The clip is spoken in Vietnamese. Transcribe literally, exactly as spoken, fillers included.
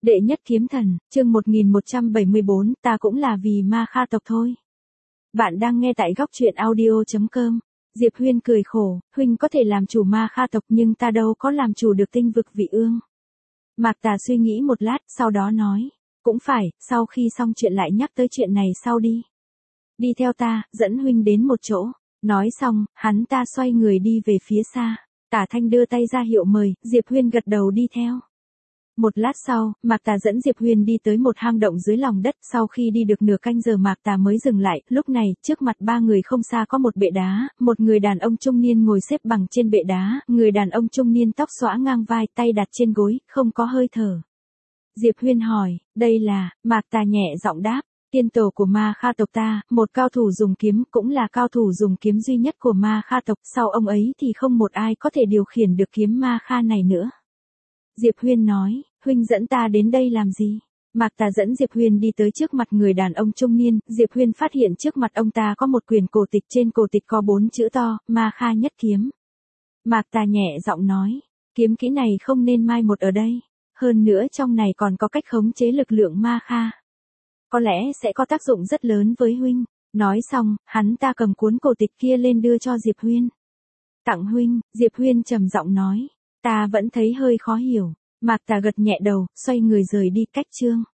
Đệ nhất kiếm thần, chương một nghìn một trăm bảy mươi bốn, ta cũng là vì ma kha tộc thôi. Bạn đang nghe tại góc truyện audio chấm com. Diệp Huyên cười khổ, huynh có thể làm chủ ma kha tộc nhưng ta đâu có làm chủ được tinh vực vị ương. Mạc Tà suy nghĩ một lát, sau đó nói, cũng phải, sau khi xong chuyện lại nhắc tới chuyện này sau đi. Đi theo ta, dẫn huynh đến một chỗ. Nói xong, hắn ta xoay người đi về phía xa. Tả Thanh đưa tay ra hiệu mời, Diệp Huyên gật đầu đi theo. Một lát sau, Mạc Tà dẫn Diệp Huyên đi tới một hang động dưới lòng đất, sau khi đi được nửa canh giờ Mạc Tà mới dừng lại, lúc này, trước mặt ba người không xa có một bệ đá, một người đàn ông trung niên ngồi xếp bằng trên bệ đá, người đàn ông trung niên tóc xõa ngang vai, tay đặt trên gối, không có hơi thở. Diệp Huyên hỏi, đây là, Mạc Tà nhẹ giọng đáp, tiên tổ của ma kha tộc ta, một cao thủ dùng kiếm, cũng là cao thủ dùng kiếm duy nhất của ma kha tộc, sau ông ấy thì không một ai có thể điều khiển được kiếm ma kha này nữa. Diệp Huyên nói, huynh dẫn ta đến đây làm gì? Mạc Tà dẫn Diệp Huyên đi tới trước mặt người đàn ông trung niên, Diệp Huyên phát hiện trước mặt ông ta có một quyển cổ tịch, trên cổ tịch có bốn chữ to, ma kha nhất kiếm. Mạc Tà nhẹ giọng nói, kiếm kỹ này không nên mai một ở đây, hơn nữa trong này còn có cách khống chế lực lượng ma kha. Có lẽ sẽ có tác dụng rất lớn với huynh. Nói xong, hắn ta cầm cuốn cổ tịch kia lên đưa cho Diệp Huyên. Tặng huynh, Diệp Huyên trầm giọng nói. Ta vẫn thấy hơi khó hiểu. Mạc Tà gật nhẹ đầu, xoay người rời đi. Cách chương